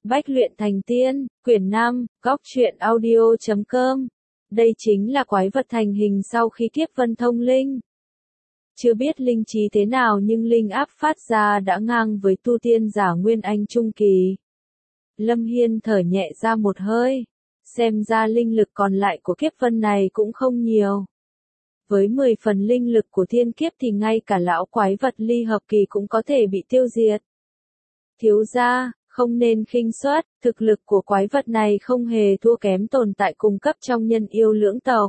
Bách luyện thành tiên, quyển 5, góc truyện audio.com. Đây chính là quái vật thành hình sau khi kiếp vân thông linh. Chưa biết linh trí thế nào nhưng linh áp phát ra đã ngang với tu tiên giả Nguyên Anh Trung Kỳ. Lâm Hiên thở nhẹ ra một hơi. Xem ra linh lực còn lại của kiếp vân này cũng không nhiều. Với 10 phần linh lực của thiên kiếp thì ngay cả lão quái vật ly hợp kỳ cũng có thể bị tiêu diệt. Thiếu gia, không nên khinh suất, thực lực của quái vật này không hề thua kém tồn tại cùng cấp trong nhân yêu lưỡng tộc.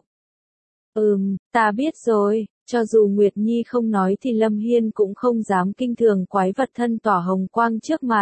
Ta biết rồi, cho dù Nguyệt Nhi không nói thì Lâm Hiên cũng không dám kinh thường quái vật thân tỏa hồng quang trước mặt.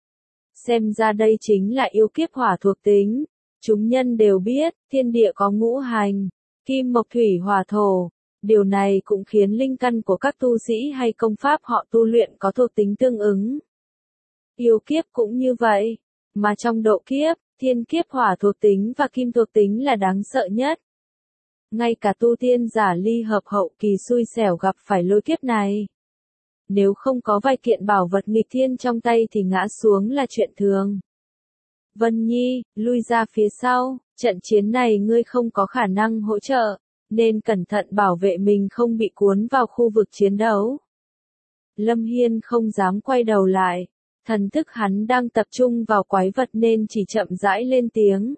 Xem ra đây chính là yêu kiếp hỏa thuộc tính. Chúng nhân đều biết, thiên địa có ngũ hành, kim mộc thủy hỏa thổ. Điều này cũng khiến linh căn của các tu sĩ hay công pháp họ tu luyện có thuộc tính tương ứng. Yêu kiếp cũng như vậy, mà trong độ kiếp, thiên kiếp hỏa thuộc tính và kim thuộc tính là đáng sợ nhất. Ngay cả tu tiên giả ly hợp hậu kỳ xui xẻo gặp phải lôi kiếp này. Nếu không có vài kiện bảo vật nghịch thiên trong tay thì ngã xuống là chuyện thường. Vân Nhi, lui ra phía sau, trận chiến này ngươi không có khả năng hỗ trợ, nên cẩn thận bảo vệ mình không bị cuốn vào khu vực chiến đấu. Lâm Hiên không dám quay đầu lại. Thần thức hắn đang tập trung vào quái vật nên chỉ chậm rãi lên tiếng.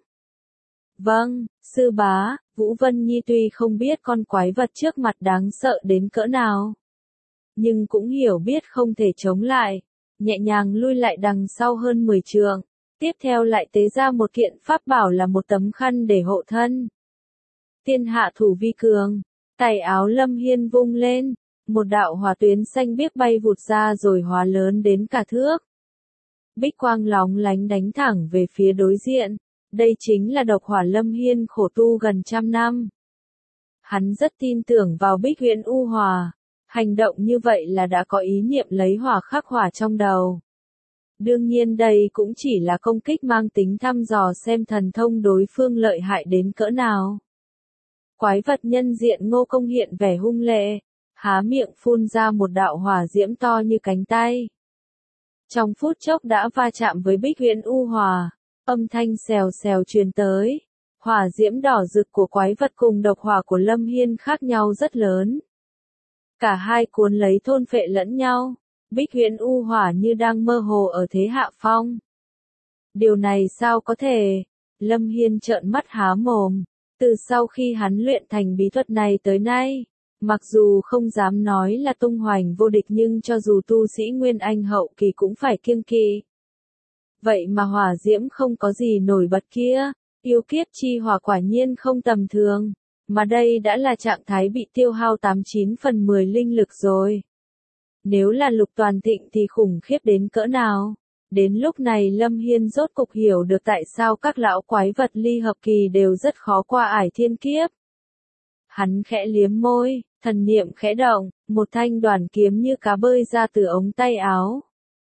Vâng, sư bá, Vũ Vân Nhi tuy không biết con quái vật trước mặt đáng sợ đến cỡ nào. Nhưng cũng hiểu biết không thể chống lại. Nhẹ nhàng lui lại đằng sau hơn 10 trượng. Tiếp theo lại tế ra một kiện pháp bảo là một tấm khăn để hộ thân. Tiên hạ thủ vi cường. Tay áo Lâm Hiên vung lên. Một đạo hỏa tuyến xanh biếc bay vụt ra rồi hóa lớn đến cả thước. Bích quang lóng lánh đánh thẳng về phía đối diện. Đây chính là độc hỏa Lâm Hiên khổ tu gần trăm năm. Hắn rất tin tưởng vào Bích Huyễn U Hỏa. Hành động như vậy là đã có ý niệm lấy hỏa khắc hỏa trong đầu. Đương nhiên đây cũng chỉ là công kích mang tính thăm dò xem thần thông đối phương lợi hại đến cỡ nào. Quái vật nhân diện Ngô Công hiện vẻ hung lệ, há miệng phun ra một đạo hỏa diễm to như cánh tay. Trong phút chốc đã va chạm với Bích Huyễn U Hỏa, âm thanh xèo xèo truyền tới. Hỏa diễm đỏ rực của quái vật cùng độc hỏa của Lâm Hiên khác nhau rất lớn. Cả hai cuốn lấy thôn phệ lẫn nhau, Bích Huyễn U Hỏa như đang mơ hồ ở thế hạ phong. Điều này sao có thể? Lâm Hiên trợn mắt há mồm. Từ sau khi hắn luyện thành bí thuật này tới nay, mặc dù không dám nói là tung hoành vô địch nhưng cho dù tu sĩ Nguyên Anh hậu kỳ cũng phải kiêng kỵ. Vậy mà hỏa diễm không có gì nổi bật kia, yêu kiếp chi hỏa quả nhiên không tầm thường, mà đây đã là trạng thái bị tiêu hao 89/10 linh lực rồi. Nếu là lục toàn thịnh thì khủng khiếp đến cỡ nào. Đến lúc này Lâm Hiên rốt cục hiểu được tại sao các lão quái vật ly hợp kỳ đều rất khó qua ải thiên kiếp. Hắn khẽ liếm môi, thần niệm khẽ động, một thanh đoàn kiếm như cá bơi ra từ ống tay áo.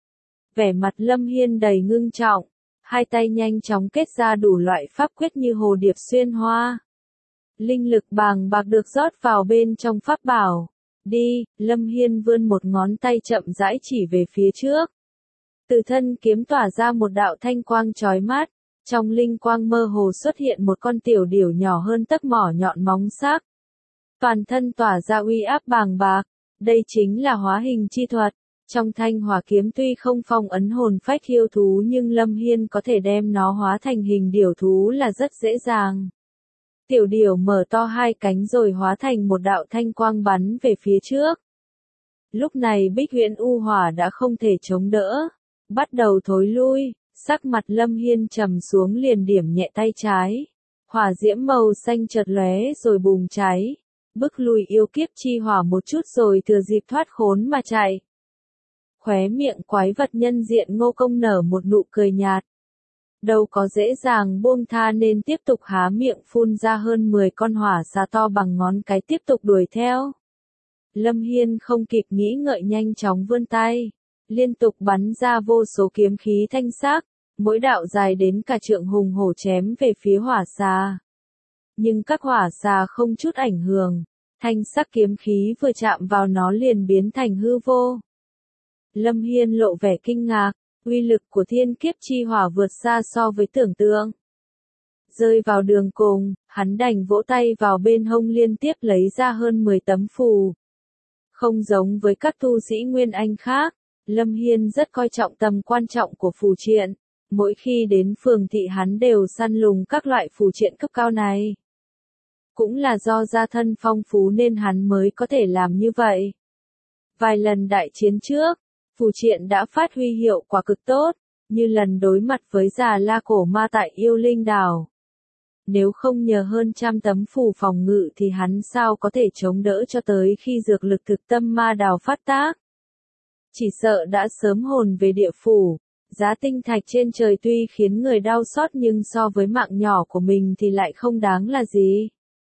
Vẻ mặt Lâm Hiên đầy ngưng trọng, hai tay nhanh chóng kết ra đủ loại pháp quyết như hồ điệp xuyên hoa. Linh lực bàng bạc được rót vào bên trong pháp bảo. Đi, Lâm Hiên vươn một ngón tay chậm rãi chỉ về phía trước. Từ thân kiếm tỏa ra một đạo thanh quang chói mắt, trong linh quang mơ hồ xuất hiện một con tiểu điểu nhỏ hơn tấc mỏ nhọn móng sắc. Toàn thân tỏa ra uy áp bàng bạc, đây chính là hóa hình chi thuật. Trong thanh hỏa kiếm tuy không phong ấn hồn phách yêu thú nhưng Lâm Hiên có thể đem nó hóa thành hình điểu thú là rất dễ dàng. Tiểu điểu mở to hai cánh rồi hóa thành một đạo thanh quang bắn về phía trước. Lúc này Bích Huyễn U Hỏa đã không thể chống đỡ, bắt đầu thối lui, sắc mặt Lâm Hiên trầm xuống liền điểm nhẹ tay trái. Hỏa diễm màu xanh chợt lóe rồi bùng cháy, bức lùi yêu kiếp chi hỏa một chút rồi thừa dịp thoát khốn mà chạy. Khóe miệng quái vật nhân diện Ngô Công nở một nụ cười nhạt. Đâu có dễ dàng buông tha nên tiếp tục há miệng phun ra hơn 10 con hỏa xà to bằng ngón cái tiếp tục đuổi theo. Lâm Hiên không kịp nghĩ ngợi nhanh chóng vươn tay, liên tục bắn ra vô số kiếm khí thanh sắc, mỗi đạo dài đến cả trượng hùng hổ chém về phía hỏa xà. Nhưng các hỏa xà không chút ảnh hưởng, thanh sắc kiếm khí vừa chạm vào nó liền biến thành hư vô. Lâm Hiên lộ vẻ kinh ngạc, Uy lực của thiên kiếp chi hỏa vượt xa so với tưởng tượng. Rơi vào đường cùng, hắn đành vỗ tay vào bên hông liên tiếp lấy ra hơn 10 tấm phù. Không giống với các tu sĩ Nguyên Anh khác, Lâm Hiên rất coi trọng tầm quan trọng của phù triện. Mỗi khi đến phường thị hắn đều săn lùng các loại phù triện cấp cao này. Cũng là do gia thân phong phú nên hắn mới có thể làm như vậy. Vài lần đại chiến trước, phù triện đã phát huy hiệu quả cực tốt, như lần đối mặt với Già La Cổ Ma tại Yêu Linh Đảo. Nếu không nhờ hơn trăm tấm phù phòng ngự thì hắn sao có thể chống đỡ cho tới khi dược lực thực tâm ma đào phát tác. Chỉ sợ đã sớm hồn về địa phủ. Giá tinh thạch trên trời tuy khiến người đau xót nhưng so với mạng nhỏ của mình thì lại không đáng là gì.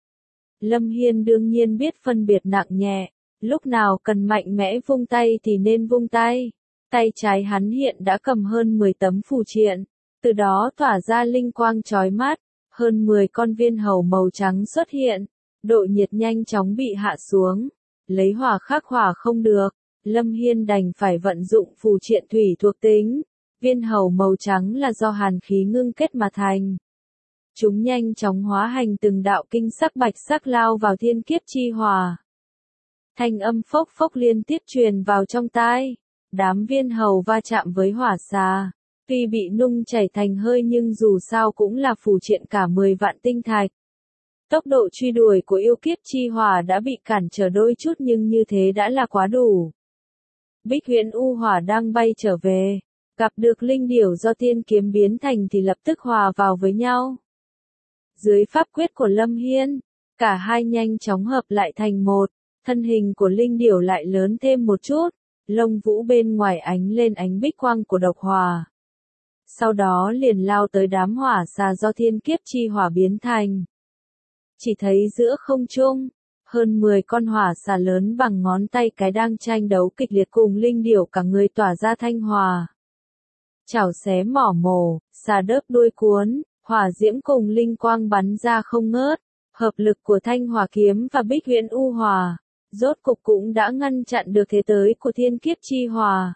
Lâm Hiên đương nhiên biết phân biệt nặng nhẹ, lúc nào cần mạnh mẽ vung tay thì nên vung tay. Tay trái hắn hiện đã cầm hơn 10 tấm phù triện, từ đó tỏa ra linh quang chói mắt, hơn 10 con viên hầu màu trắng xuất hiện, độ nhiệt nhanh chóng bị hạ xuống, lấy hỏa khắc hỏa không được, Lâm Hiên đành phải vận dụng phù triện thủy thuộc tính. Viên hầu màu trắng là do hàn khí ngưng kết mà thành. Chúng nhanh chóng hóa thành từng đạo kinh sắc bạch sắc lao vào thiên kiếp chi hỏa. Thanh âm phốc phốc liên tiếp truyền vào trong tai. Đám viên hầu va chạm với hỏa xà. Tuy bị nung chảy thành hơi nhưng dù sao cũng là phù triện cả 10 vạn tinh thạch. Tốc độ truy đuổi của yêu kiếp chi hỏa đã bị cản trở đôi chút nhưng như thế đã là quá đủ. Bích Huyễn U Hỏa đang bay trở về. Gặp được linh điểu do tiên kiếm biến thành thì lập tức hòa vào với nhau. Dưới pháp quyết của Lâm Hiên, cả hai nhanh chóng hợp lại thành một, thân hình của linh điểu lại lớn thêm một chút, lông vũ bên ngoài ánh lên ánh bích quang của độc hỏa. Sau đó liền lao tới đám hỏa xà do thiên kiếp chi hỏa biến thành. Chỉ thấy giữa không trung, hơn 10 con hỏa xà lớn bằng ngón tay cái đang tranh đấu kịch liệt cùng linh điểu cả người tỏa ra thanh hỏa. Chảo xé mỏ mổ, xà đớp đuôi cuốn, hỏa diễm cùng linh quang bắn ra không ngớt, hợp lực của thanh hỏa kiếm và bích huyễn u hỏa, rốt cục cũng đã ngăn chặn được thế tới của thiên kiếp chi hỏa.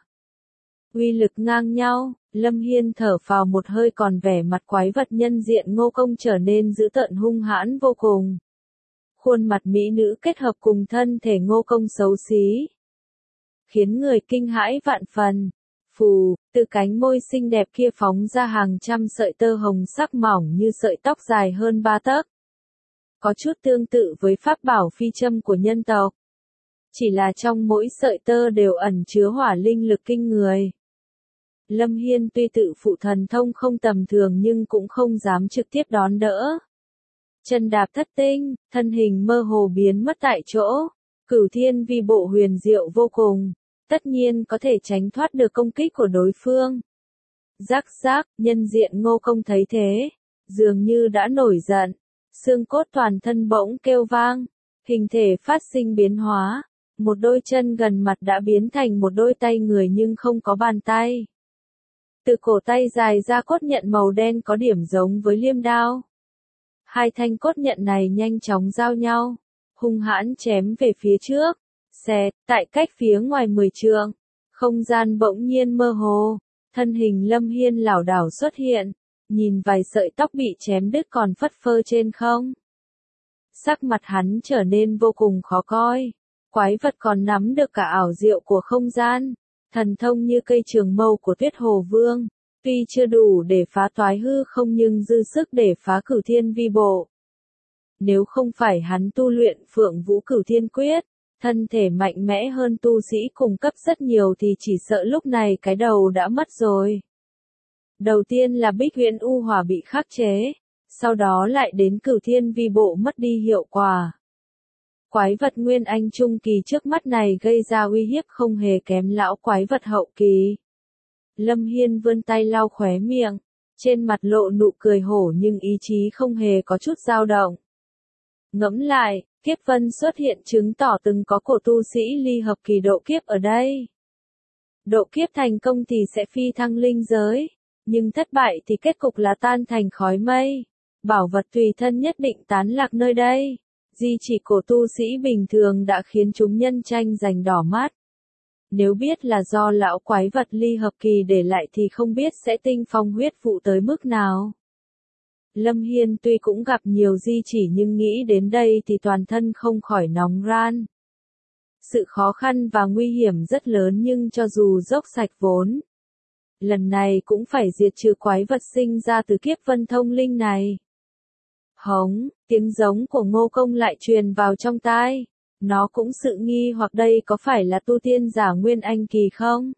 Uy lực ngang nhau, Lâm Hiên thở phào một hơi còn vẻ mặt quái vật nhân diện Ngô Công trở nên dữ tợn hung hãn vô cùng. Khuôn mặt mỹ nữ kết hợp cùng thân thể Ngô Công xấu xí, khiến người kinh hãi vạn phần. Phù, từ cánh môi xinh đẹp kia phóng ra hàng trăm sợi tơ hồng sắc mỏng như sợi tóc dài hơn 3 tấc. Có chút tương tự với pháp bảo phi châm của nhân tộc. Chỉ là trong mỗi sợi tơ đều ẩn chứa hỏa linh lực kinh người. Lâm Hiên tuy tự phụ thần thông không tầm thường nhưng cũng không dám trực tiếp đón đỡ. Chân đạp thất tinh, thân hình mơ hồ biến mất tại chỗ. Cửu thiên vi bộ huyền diệu vô cùng. Tất nhiên có thể tránh thoát được công kích của đối phương. Rắc rắc, nhân diện Ngô Công thấy thế, dường như đã nổi giận, xương cốt toàn thân bỗng kêu vang, hình thể phát sinh biến hóa, một đôi chân gần mặt đã biến thành một đôi tay người nhưng không có bàn tay. Từ cổ tay dài ra cốt nhận màu đen có điểm giống với liêm đao. Hai thanh cốt nhận này nhanh chóng giao nhau, hung hãn chém về phía trước. Xẹt, tại cách phía ngoài 10 trượng, không gian bỗng nhiên mơ hồ, thân hình Lâm Hiên lảo đảo xuất hiện, nhìn vài sợi tóc bị chém đứt còn phất phơ trên không. Sắc mặt hắn trở nên vô cùng khó coi, quái vật còn nắm được cả ảo diệu của không gian, thần thông như cây trường mâu của Tuyết Hồ Vương, tuy chưa đủ để phá toái hư không nhưng dư sức để phá cửu thiên vi bộ. Nếu không phải hắn tu luyện Phượng Vũ Cửu Thiên Quyết, thân thể mạnh mẽ hơn tu sĩ cùng cấp rất nhiều thì chỉ sợ lúc này cái đầu đã mất rồi. Đầu tiên là Bích Huyễn U Hỏa bị khắc chế, sau đó lại đến Cửu Thiên Vi Bộ mất đi hiệu quả. Quái vật Nguyên Anh trung kỳ trước mắt này gây ra uy hiếp không hề kém lão quái vật hậu kỳ. Lâm Hiên vươn tay lau khóe miệng, trên mặt lộ nụ cười hổ nhưng ý chí không hề có chút dao động. Ngẫm lại, kiếp vân xuất hiện chứng tỏ từng có cổ tu sĩ ly hợp kỳ độ kiếp ở đây. Độ kiếp thành công thì sẽ phi thăng linh giới, nhưng thất bại thì kết cục là tan thành khói mây. Bảo vật tùy thân nhất định tán lạc nơi đây. Di chỉ cổ tu sĩ bình thường đã khiến chúng nhân tranh giành đỏ mắt. Nếu biết là do lão quái vật ly hợp kỳ để lại thì không biết sẽ tinh phong huyết vụ tới mức nào. Lâm Hiên tuy cũng gặp nhiều di chỉ nhưng nghĩ đến đây thì toàn thân không khỏi nóng ran. Sự khó khăn và nguy hiểm rất lớn nhưng cho dù dốc sạch vốn, lần này cũng phải diệt trừ quái vật sinh ra từ kiếp vân thông linh này. Hống, tiếng giống của Ngô Công lại truyền vào trong tai. Nó cũng sự nghi hoặc đây có phải là tu tiên giả Nguyên Anh kỳ không?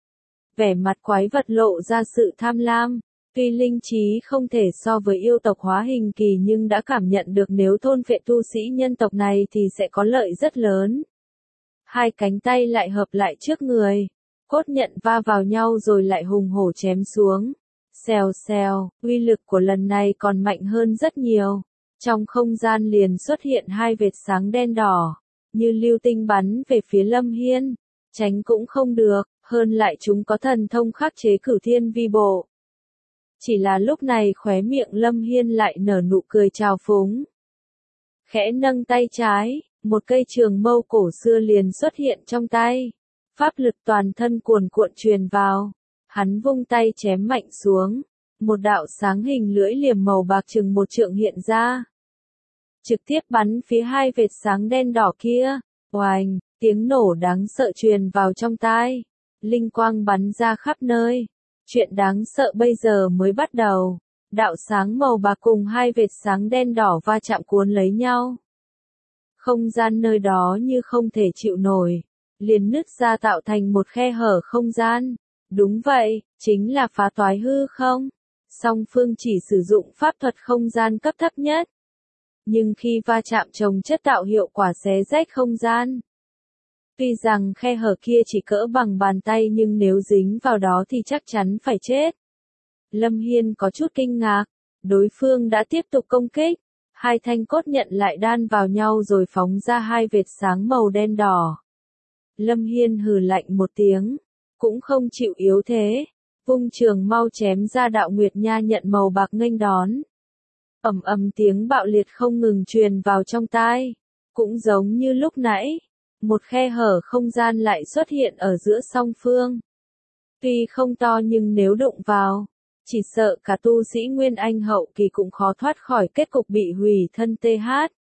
Vẻ mặt quái vật lộ ra sự tham lam. Tuy linh trí không thể so với yêu tộc hóa hình kỳ nhưng đã cảm nhận được nếu thôn phệ tu sĩ nhân tộc này thì sẽ có lợi rất lớn. Hai cánh tay lại hợp lại trước người. Cốt nhận va vào nhau rồi lại hùng hổ chém xuống. Xèo xèo, uy lực của lần này còn mạnh hơn rất nhiều. Trong không gian liền xuất hiện hai vệt sáng đen đỏ, như lưu tinh bắn về phía Lâm Hiên. Tránh cũng không được, hơn lại chúng có thần thông khắc chế cửu thiên vi bộ. Chỉ là lúc này khóe miệng Lâm Hiên lại nở nụ cười trào phúng. Khẽ nâng tay trái, một cây trường mâu cổ xưa liền xuất hiện trong tay. Pháp lực toàn thân cuồn cuộn truyền vào. Hắn vung tay chém mạnh xuống. Một đạo sáng hình lưỡi liềm màu bạc chừng một trượng hiện ra. Trực tiếp bắn phía hai vệt sáng đen đỏ kia. Oành, tiếng nổ đáng sợ truyền vào trong tai. Linh quang bắn ra khắp nơi. Chuyện đáng sợ bây giờ mới bắt đầu. Đạo sáng màu bạc cùng hai vệt sáng đen đỏ va chạm cuốn lấy nhau. Không gian nơi đó như không thể chịu nổi. Liền nứt ra tạo thành một khe hở không gian. Đúng vậy, chính là phá toái hư không? Song phương chỉ sử dụng pháp thuật không gian cấp thấp nhất. Nhưng khi va chạm chồng chất tạo hiệu quả xé rách không gian. Tuy rằng khe hở kia chỉ cỡ bằng bàn tay nhưng nếu dính vào đó thì chắc chắn phải chết. Lâm Hiên có chút kinh ngạc. Đối phương đã tiếp tục công kích. Hai thanh cốt nhận lại đan vào nhau rồi phóng ra hai vệt sáng màu đen đỏ. Lâm Hiên hừ lạnh một tiếng. Cũng không chịu yếu thế. Vung trường mau chém ra đạo nguyệt nha nhận màu bạc nghênh đón. Ầm ầm tiếng bạo liệt không ngừng truyền vào trong tai. Cũng giống như lúc nãy. Một khe hở không gian lại xuất hiện ở giữa song phương. Tuy không to nhưng nếu đụng vào, chỉ sợ cả tu sĩ Nguyên Anh hậu kỳ cũng khó thoát khỏi kết cục bị hủy thân TH.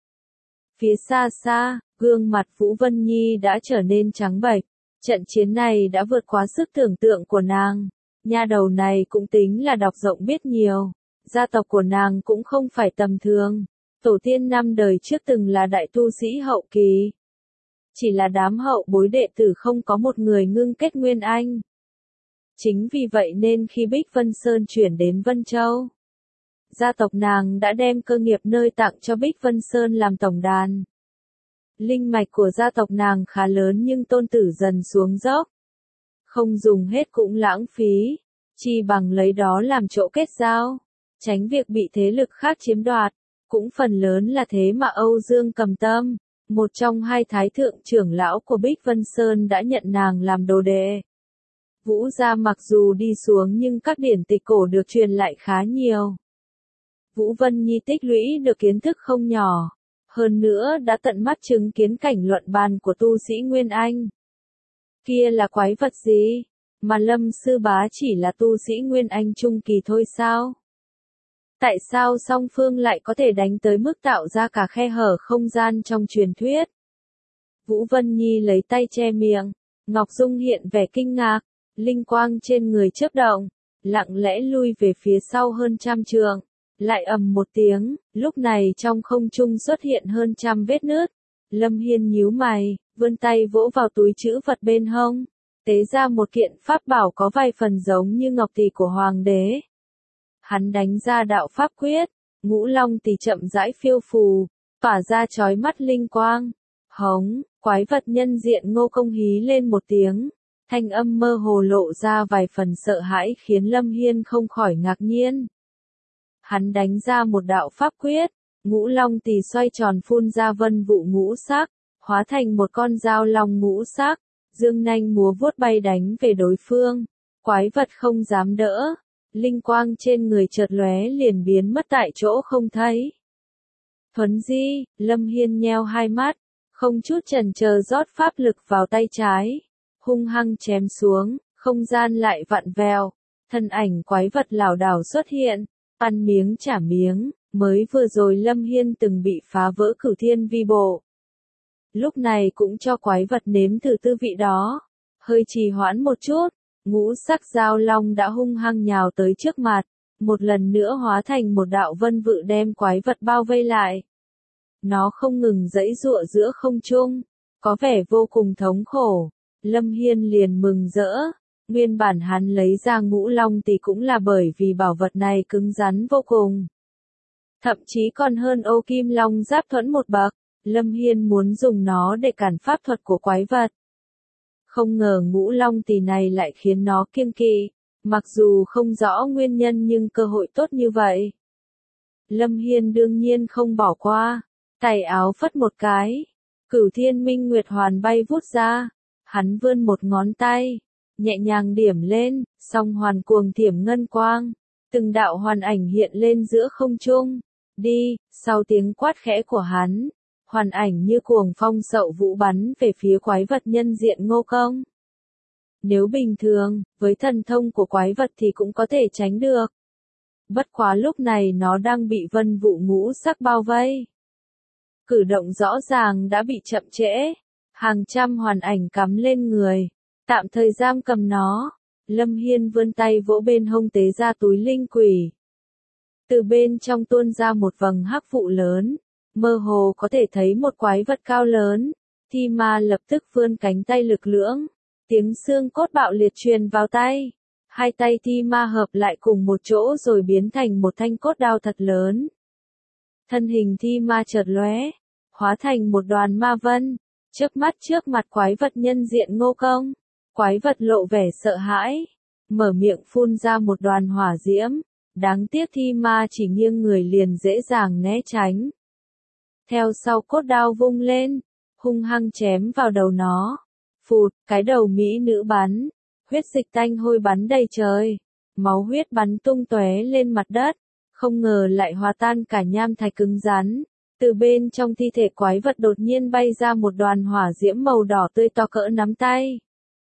Phía xa xa, gương mặt Vũ Vân Nhi đã trở nên trắng bệch. Trận chiến này đã vượt quá sức tưởng tượng của nàng. Nha đầu này cũng tính là đọc rộng biết nhiều. Gia tộc của nàng cũng không phải tầm thường. Tổ tiên 5 đời trước từng là đại tu sĩ hậu kỳ. Chỉ là đám hậu bối đệ tử không có một người ngưng kết Nguyên Anh. Chính vì vậy nên khi Bích Vân Sơn chuyển đến Vân Châu, gia tộc nàng đã đem cơ nghiệp nơi tặng cho Bích Vân Sơn làm tổng đàn. Linh mạch của gia tộc nàng khá lớn nhưng tôn tử dần xuống dốc. Không dùng hết cũng lãng phí, chi bằng lấy đó làm chỗ kết giao, tránh việc bị thế lực khác chiếm đoạt. Cũng phần lớn là thế mà Âu Dương Cầm Tâm, một trong hai thái thượng trưởng lão của Bích Vân Sơn đã nhận nàng làm đồ đệ. Vũ gia mặc dù đi xuống nhưng các điển tịch cổ được truyền lại khá nhiều. Vũ Vân Nhi tích lũy được kiến thức không nhỏ. Hơn nữa đã tận mắt chứng kiến cảnh luận bàn của tu sĩ Nguyên Anh. Kia là quái vật gì? Mà Lâm sư bá chỉ là tu sĩ Nguyên Anh trung kỳ thôi sao? Tại sao song phương lại có thể đánh tới mức tạo ra cả khe hở không gian trong truyền thuyết? Vũ Vân Nhi lấy tay che miệng. Ngọc Dung hiện vẻ kinh ngạc. Linh quang trên người chớp động. Lặng lẽ lui về phía sau hơn 100 trượng. Lại ầm một tiếng, lúc này trong không trung xuất hiện hơn 100 vết nứt. Lâm Hiên nhíu mày, vươn tay vỗ vào túi trữ vật bên hông. Tế ra một kiện pháp bảo có vài phần giống như ngọc tỷ của hoàng đế. Hắn đánh ra đạo pháp quyết, ngũ long tỷ chậm rãi phiêu phù, tỏa ra chói mắt linh quang. Hống, quái vật nhân diện Ngô Công hí lên một tiếng. Thanh âm mơ hồ lộ ra vài phần sợ hãi khiến Lâm Hiên không khỏi ngạc nhiên. Hắn đánh ra một đạo pháp quyết, ngũ long tỳ xoay tròn phun ra vân vụ ngũ sắc, hóa thành một con dao long ngũ sắc, dương nanh múa vuốt bay đánh về đối phương. Quái vật không dám đỡ, linh quang trên người chợt lóe liền biến mất tại chỗ không thấy. Thuấn di, Lâm Hiên nheo hai mắt, không chút chần chờ rót pháp lực vào tay trái. hung hăng chém xuống, không gian lại vặn vẹo, thân ảnh quái vật lảo đảo xuất hiện, ăn miếng trả miếng, mới vừa rồi Lâm Hiên từng bị phá vỡ Cửu Thiên Vi Bộ. Lúc này cũng cho quái vật nếm thử tư vị đó, hơi trì hoãn một chút, ngũ sắc giao long đã hung hăng nhào tới trước mặt, một lần nữa hóa thành một đạo vân vự đem quái vật bao vây lại. Nó không ngừng giãy giụa giữa không trung, có vẻ vô cùng thống khổ. Lâm Hiên liền mừng rỡ, nguyên bản hắn lấy ra ngũ long tỷ cũng là bởi vì bảo vật này cứng rắn vô cùng. Thậm chí còn hơn ô kim long giáp thuẫn một bậc, Lâm Hiên muốn dùng nó để cản pháp thuật của quái vật. Không ngờ ngũ long tỷ này lại khiến nó kiêng kỵ, mặc dù không rõ nguyên nhân nhưng cơ hội tốt như vậy. Lâm Hiên đương nhiên không bỏ qua, tay áo phất một cái, Cửu Thiên Minh Nguyệt Hoàn bay vút ra, hắn vươn một ngón tay, nhẹ nhàng điểm lên, song hoàn cuồng thiểm ngân quang, từng đạo hoàn ảnh hiện lên giữa không trung. Đi, sau tiếng quát khẽ của hắn, hoàn ảnh như cuồng phong sậu vũ bắn về phía quái vật nhân diện Ngô Công. Nếu bình thường, với thần thông của quái vật thì cũng có thể tránh được. Bất quá lúc này nó đang bị vân vụ ngũ sắc bao vây. Cử động rõ ràng đã bị chậm trễ, hàng trăm hoàn ảnh cắm lên người, tạm thời giam cầm nó. Lâm Hiên vươn tay vỗ bên hông tế ra túi linh quỷ. Từ bên trong tuôn ra một vầng hắc vụ lớn, mơ hồ có thể thấy một quái vật cao lớn. Thi ma lập tức vươn cánh tay lực lưỡng, tiếng xương cốt bạo liệt truyền vào tay. Hai tay thi ma hợp lại cùng một chỗ rồi biến thành một thanh cốt đao thật lớn. Thân hình thi ma chợt lóe, hóa thành một đoàn ma vân, chớp mắt trước mặt quái vật nhân diện Ngô Công. Quái vật lộ vẻ sợ hãi, mở miệng phun ra một đoàn hỏa diễm, đáng tiếc thi ma chỉ nghiêng người liền dễ dàng né tránh. Theo sau cốt đao vung lên, hung hăng chém vào đầu nó. Phụt, cái đầu mỹ nữ bắn, huyết dịch tanh hôi bắn đầy trời, máu huyết bắn tung tóe lên mặt đất, không ngờ lại hòa tan cả nham thạch cứng rắn. Từ bên trong thi thể quái vật đột nhiên bay ra một đoàn hỏa diễm màu đỏ tươi to cỡ nắm tay.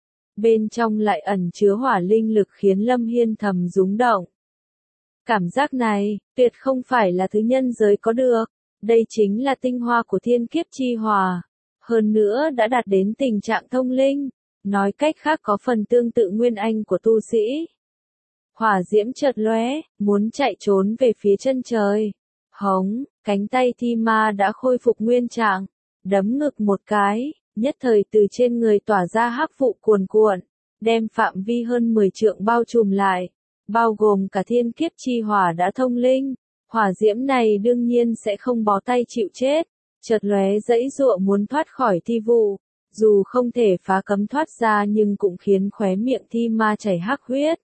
Bên trong lại ẩn chứa hỏa linh lực khiến Lâm Hiên thầm rúng động. Cảm giác này, tuyệt không phải là thứ nhân giới có được, đây chính là tinh hoa của thiên kiếp chi hỏa. Hơn nữa đã đạt đến tình trạng thông linh, nói cách khác có phần tương tự nguyên anh của tu sĩ. Hỏa diễm chợt lóe, muốn chạy trốn về phía chân trời. Hống, cánh tay thi ma đã khôi phục nguyên trạng, đấm ngực một cái, nhất thời từ trên người tỏa ra hắc vụ cuồn cuộn, đem phạm vi hơn 10 trượng bao trùm lại, bao gồm cả thiên kiếp chi hỏa đã thông linh. Hỏa diễm này đương nhiên sẽ không bó tay chịu chết, chợt lóe giãy giụa muốn thoát khỏi thi vụ, dù không thể phá cấm thoát ra nhưng cũng khiến khóe miệng thi ma chảy hắc huyết.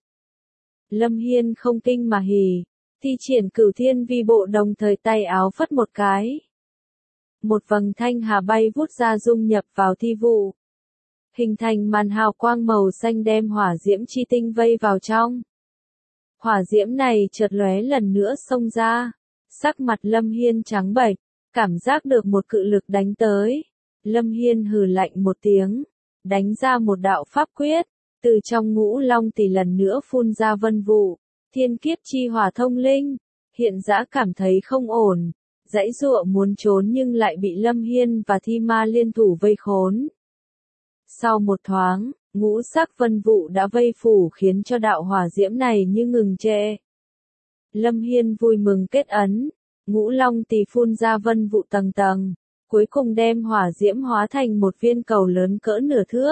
Lâm Hiên không kinh mà hỉ, thi triển Cửu Thiên Vi Bộ đồng thời tay áo phất một cái. Một vầng thanh hà bay vút ra dung nhập vào thi vụ, hình thành màn hào quang màu xanh đem hỏa diễm chi tinh vây vào trong. Hỏa diễm này chợt lóe lần nữa xông ra, sắc mặt Lâm Hiên trắng bệch, cảm giác được một cự lực đánh tới. Lâm Hiên hừ lạnh một tiếng, đánh ra một đạo pháp quyết, từ trong ngũ long tỷ lần nữa phun ra vân vụ, thiên kiếp chi hỏa thông linh. Hiện dã cảm thấy không ổn, giãy giụa muốn trốn nhưng lại bị Lâm Hiên và thi ma liên thủ vây khốn. Sau một thoáng, ngũ sắc vân vụ đã vây phủ khiến cho đạo hỏa diễm này như ngừng trệ. Lâm Hiên vui mừng kết ấn, ngũ long tỷ phun ra vân vụ tầng tầng, cuối cùng đem hỏa diễm hóa thành một viên cầu lớn cỡ nửa thước.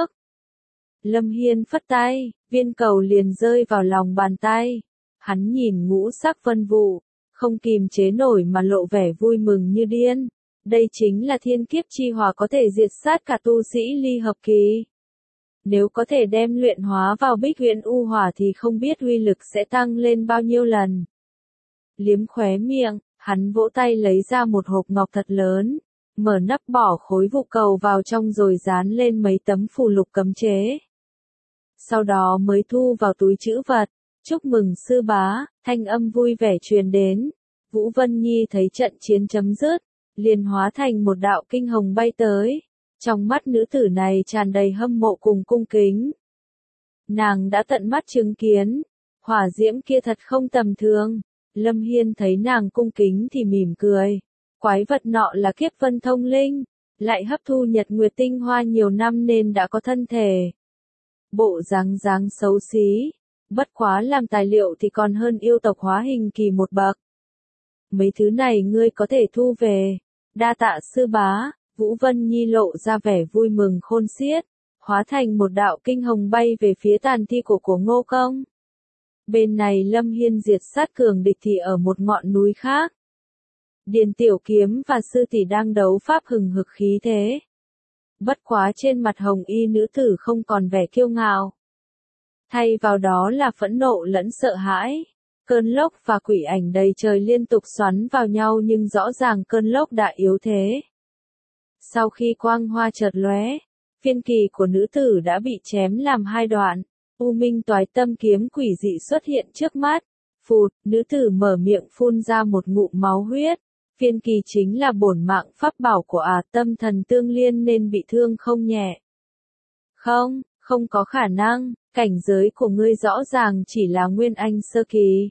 Lâm Hiên phất tay, viên cầu liền rơi vào lòng bàn tay. Hắn nhìn ngũ sắc vân vụ, không kìm chế nổi mà lộ vẻ vui mừng như điên. Đây chính là thiên kiếp chi hỏa có thể diệt sát cả tu sĩ ly hợp kỳ. Nếu có thể đem luyện hóa vào Bích Huyền U Hỏa thì không biết uy lực sẽ tăng lên bao nhiêu lần. Liếm khóe miệng, hắn vỗ tay lấy ra một hộp ngọc thật lớn, mở nắp bỏ khối vụ cầu vào trong rồi dán lên mấy tấm phù lục cấm chế. Sau đó mới thu vào túi trữ vật. Chúc mừng sư bá, thanh âm vui vẻ truyền đến. Vũ Vân Nhi thấy trận chiến chấm dứt, liền hóa thành một đạo kinh hồng bay tới. Trong mắt nữ tử này tràn đầy hâm mộ cùng cung kính. Nàng đã tận mắt chứng kiến, hỏa diễm kia thật không tầm thường. Lâm Hiên thấy nàng cung kính thì mỉm cười. Quái vật nọ là kiếp vân thông linh, lại hấp thu nhật nguyệt tinh hoa nhiều năm nên đã có thân thể. Bộ dáng dáng xấu xí, bất quá làm tài liệu thì còn hơn yêu tộc hóa hình kỳ một bậc. Mấy thứ này ngươi có thể thu về. Đa tạ sư bá. Vũ Vân Nhi lộ ra vẻ vui mừng khôn xiết, hóa thành một đạo kinh hồng bay về phía tàn thi của Ngô Công. Bên này Lâm Hiên diệt sát cường địch thì ở một ngọn núi khác. Điền Tiểu Kiếm và sư tỷ đang đấu pháp hừng hực khí thế. Bất quá trên mặt hồng y nữ tử không còn vẻ kiêu ngạo. Thay vào đó là phẫn nộ lẫn sợ hãi. Cơn lốc và quỷ ảnh đầy trời liên tục xoắn vào nhau nhưng rõ ràng cơn lốc đã yếu thế. Sau khi quang hoa chợt lóe, phiên kỳ của nữ tử đã bị chém làm hai đoạn. U Minh Toái Tâm kiếm quỷ dị xuất hiện trước mắt. Phụt, nữ tử mở miệng phun ra một ngụm máu huyết. Phiên kỳ chính là bổn mạng pháp bảo của Tâm Thần Tương Liên nên bị thương không nhẹ. Không có khả năng, cảnh giới của ngươi rõ ràng chỉ là Nguyên Anh sơ kỳ.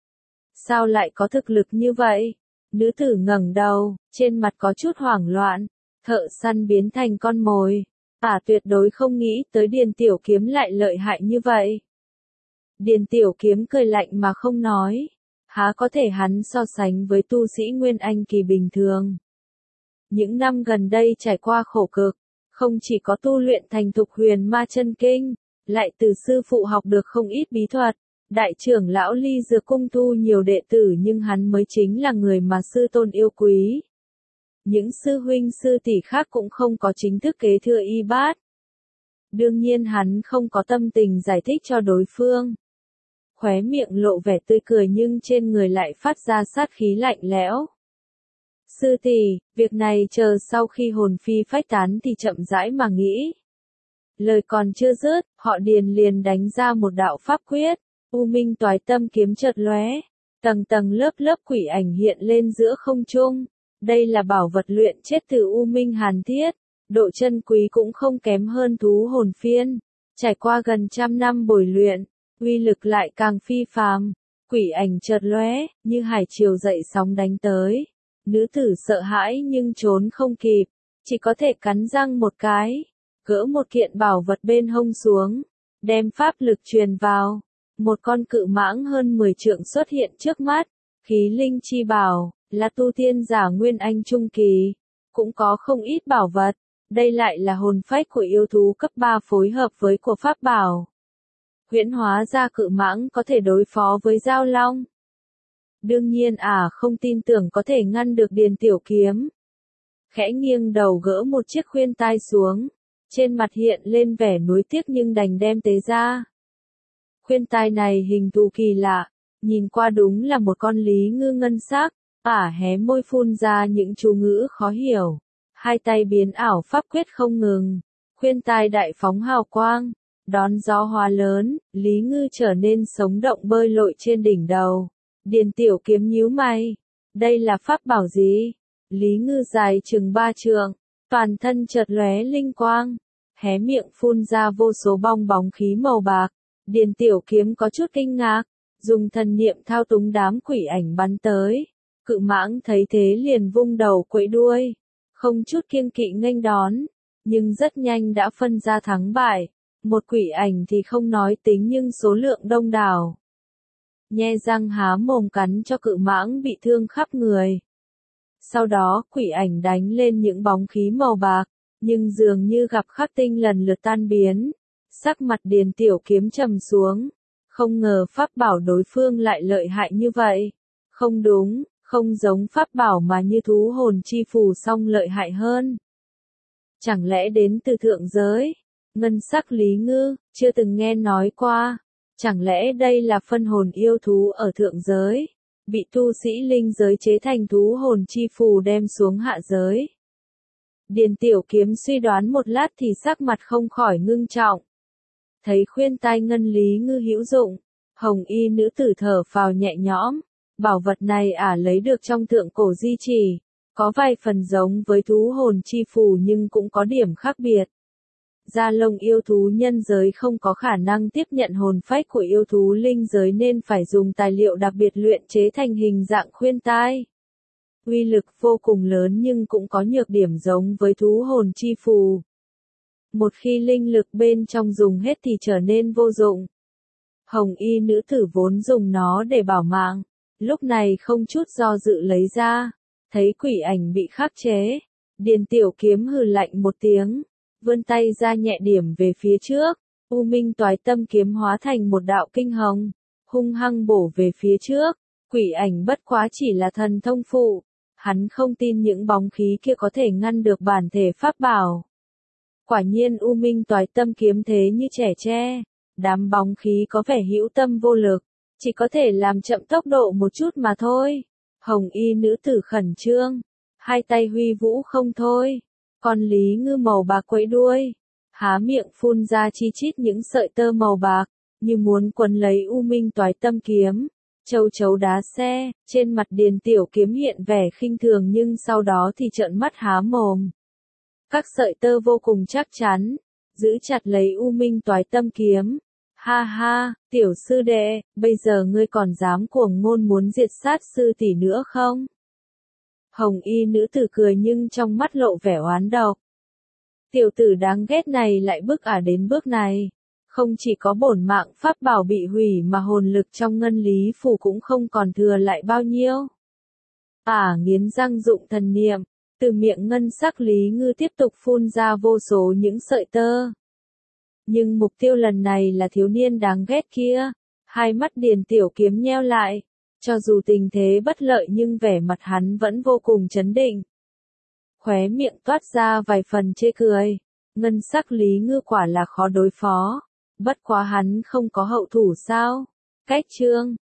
Sao lại có thực lực như vậy? Nữ tử ngẩng đầu, trên mặt có chút hoảng loạn. Thợ săn biến thành con mồi. Tuyệt đối không nghĩ tới Điền Tiểu Kiếm lại lợi hại như vậy. Điền Tiểu Kiếm cười lạnh mà không nói. Há có thể hắn so sánh với tu sĩ Nguyên Anh kỳ bình thường. Những năm gần đây trải qua khổ cực, không chỉ có tu luyện thành thục huyền ma chân kinh, lại từ sư phụ học được không ít bí thuật. Đại trưởng lão Ly Dược Cung thu nhiều đệ tử nhưng hắn mới chính là người mà sư tôn yêu quý. Những sư huynh sư tỷ khác cũng không có chính thức kế thừa y bát. Đương nhiên hắn không có tâm tình giải thích cho đối phương. Khóe miệng lộ vẻ tươi cười nhưng trên người lại phát ra sát khí lạnh lẽo. Sư tỷ, việc này chờ sau khi hồn phi phách tán thì chậm rãi mà nghĩ. Lời còn chưa dứt, họ Điền liền đánh ra một đạo pháp quyết. U Minh Toái Tâm kiếm chợt lóe, tầng tầng lớp lớp quỷ ảnh hiện lên giữa không trung. Đây là bảo vật luyện chết từ U Minh Hàn Thiết, độ chân quý cũng không kém hơn thú hồn phiên. Trải qua gần 100 năm bồi luyện, uy lực lại càng phi phàm. Quỷ ảnh chợt lóe, như hải triều dậy sóng đánh tới. Nữ tử sợ hãi nhưng trốn không kịp, chỉ có thể cắn răng một cái, gỡ một kiện bảo vật bên hông xuống, đem pháp lực truyền vào. Một con cự mãng hơn 10 trượng xuất hiện trước mắt, khí linh chi bảo, là tu tiên giả Nguyên Anh trung kỳ, cũng có không ít bảo vật, đây lại là hồn phách của yêu thú cấp 3 phối hợp với của pháp bảo. Huyễn hóa ra cự mãng có thể đối phó với giao long. Đương nhiên không tin tưởng có thể ngăn được Điền Tiểu Kiếm. Khẽ nghiêng đầu gỡ một chiếc khuyên tai xuống, trên mặt hiện lên vẻ nuối tiếc nhưng đành đem tế ra. Khuyên tai này hình thù kỳ lạ, nhìn qua đúng là một con lý ngư ngân sắc, hé môi phun ra những chú ngữ khó hiểu. Hai tay biến ảo pháp quyết không ngừng, khuyên tai đại phóng hào quang, đón gió hóa lớn, lý ngư trở nên sống động bơi lội trên đỉnh đầu. Điền Tiểu Kiếm nhíu mày, đây là pháp bảo gì? Lý ngư dài chừng 3 trượng, toàn thân chợt lóe linh quang, hé miệng phun ra vô số bong bóng khí màu bạc. Điền Tiểu Kiếm có chút kinh ngạc, dùng thần niệm thao túng đám quỷ ảnh bắn tới. Cự mãng thấy thế liền vung đầu quẫy đuôi, không chút kiêng kỵ nghênh đón, nhưng rất nhanh đã phân ra thắng bại. Một quỷ ảnh thì không nói tính nhưng số lượng đông đảo. Nhe răng há mồm cắn cho cự mãng bị thương khắp người. Sau đó quỷ ảnh đánh lên những bóng khí màu bạc, nhưng dường như gặp khắc tinh lần lượt tan biến. Sắc mặt Điền Tiểu Kiếm trầm xuống, không ngờ pháp bảo đối phương lại lợi hại như vậy. Không đúng, không giống pháp bảo mà như thú hồn chi phù song lợi hại hơn. Chẳng lẽ đến từ thượng giới? Ngân sắc lý ngư, chưa từng nghe nói qua. Chẳng lẽ đây là phân hồn yêu thú ở thượng giới? Bị tu sĩ linh giới chế thành thú hồn chi phù đem xuống hạ giới. Điền Tiểu Kiếm suy đoán một lát thì sắc mặt không khỏi ngưng trọng. Thấy khuyên tai ngân lý ngư hữu dụng, hồng y nữ tử thở phào nhẹ nhõm. Bảo vật này lấy được trong thượng cổ di chỉ, Có vài phần giống với thú hồn chi phù nhưng cũng có điểm khác biệt. Da lông yêu thú nhân giới không có khả năng tiếp nhận hồn phách của yêu thú linh giới nên phải dùng tài liệu đặc biệt luyện chế thành hình dạng khuyên tai. Uy lực vô cùng lớn nhưng cũng có nhược điểm giống với thú hồn chi phù. Một khi linh lực bên trong dùng hết thì trở nên vô dụng. Hồng y nữ tử vốn dùng nó để bảo mạng, lúc này không chút do dự lấy ra, thấy quỷ ảnh bị khắc chế. Điền tiểu kiếm hừ lạnh một tiếng, vươn tay ra nhẹ điểm về phía trước, U Minh Toái Tâm kiếm hóa thành một đạo kinh hồng, hung hăng bổ về phía trước. Quỷ ảnh bất quá chỉ là thần thông phụ, hắn không tin những bóng khí kia có thể ngăn được bản thể pháp bảo. Quả nhiên U Minh Toái Tâm kiếm thế như trẻ tre, đám bóng khí có vẻ hữu tâm vô lực, chỉ có thể làm chậm tốc độ một chút mà thôi. Hồng y nữ tử khẩn trương, hai tay huy vũ không thôi. Con lý ngư màu bạc quẫy đuôi, há miệng phun ra chi chít những sợi tơ màu bạc, như muốn quấn lấy U Minh Toái Tâm kiếm. Châu chấu đá xe, trên mặt Điền tiểu kiếm hiện vẻ khinh thường nhưng sau đó thì trợn mắt há mồm. Các sợi tơ vô cùng chắc chắn, giữ chặt lấy U Minh Toái Tâm kiếm. Ha ha, tiểu sư đệ, bây giờ ngươi còn dám cuồng ngôn muốn diệt sát sư tỷ nữa không? Hồng y nữ tử cười nhưng trong mắt lộ vẻ oán độc. Tiểu tử đáng ghét này lại bức đến bước này. Không chỉ có bổn mạng pháp bảo bị hủy mà hồn lực trong ngân lý phủ cũng không còn thừa lại bao nhiêu. Nghiến răng dụng thần niệm, từ miệng ngân sắc lý ngư tiếp tục phun ra vô số những sợi tơ. Nhưng mục tiêu lần này là thiếu niên đáng ghét kia. Hai mắt Điền tiểu kiếm nheo lại. Cho dù tình thế bất lợi nhưng vẻ mặt hắn vẫn vô cùng trấn định. Khóe miệng toát ra vài phần chê cười. Ngân sắc lý ngư quả là khó đối phó. Bất quá hắn không có hậu thủ sao? Cách chương